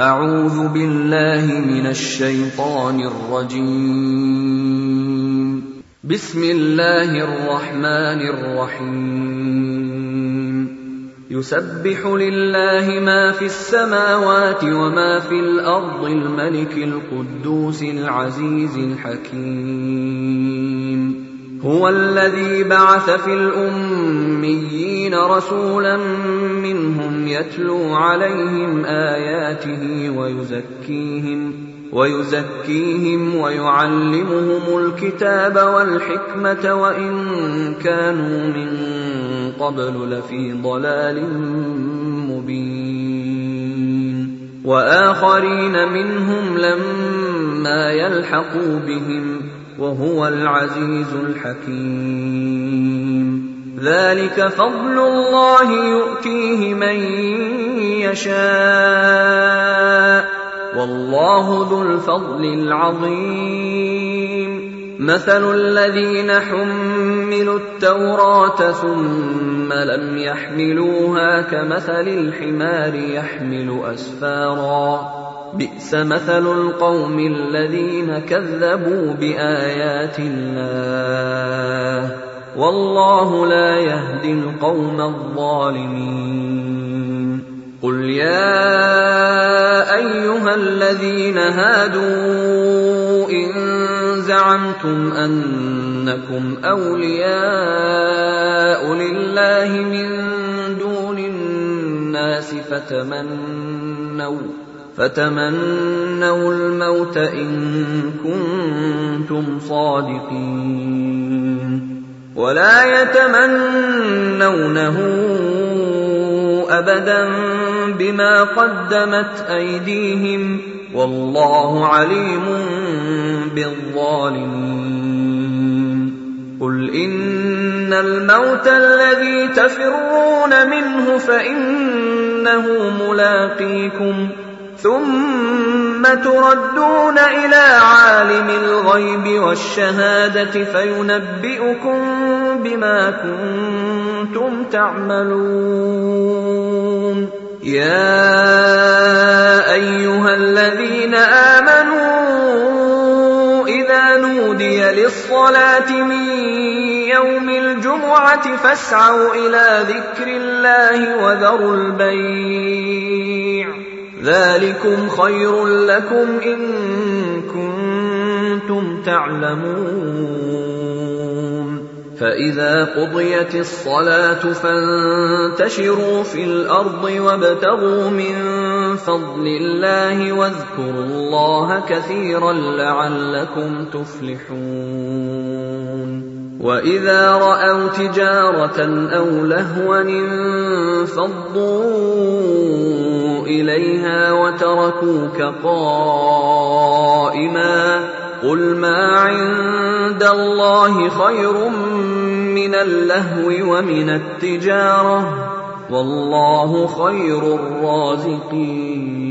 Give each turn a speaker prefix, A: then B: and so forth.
A: أعوذ بالله من الشيطان الرجيم. بسم الله الرحمن الرحيم. يسبح لله ما في السماوات وما في الأرض الملك القدوس العزيز الحكيم. هو الذي بعث في الأميين رسولا منهم يتلو عليهم آياته ويزكيهم ويعلمهم الكتاب والحكمة وإن كانوا من قبل لفي ضلال مبين. وآخرين منهم لما يلحقوا بهم وهو العزيز الحكيم. ذلك فضل الله يؤتيه من يشاء والله ذو الفضل العظيم. مثل الذين حملوا التوراة ثم لم يحملوها كمثل الحمار يحمل أسفارا بئس مثل القوم الذين كذبوا بآيات الله والله لا يهدي القوم الظالمين. قل يا أيها الذين هادوا إن زعمتم أنكم أولياء لله من دون الناس فتمنوا الموت إن كنتم صادقين ولا يتمنونه أبدا بما قدمت أيديهم والله عليم بالظالمين. قل إن الموت الذي تفرون منه فإنه ملاقيكم ثم تردون إلى عالم الغيب والشهادة فينبئكم بما كنتم تعملون. يا أيها الذين آمنوا إذا نودي للصلاة من يوم الجمعة فاسعوا إلى ذكر الله وذروا البيع ذلكم خير لكم إن كنتم تعلمون. فإذا قضيت الصلاة فانتشروا في الأرض وابتغوا من فضل الله واذكروا الله كثيرا لعلكم تفلحون. وإذا رأوا تجارة أو لهوا انفضوا إليها وتركوك قائما قل ما عند الله خير من اللهو ومن التجارة والله خير الرازقين.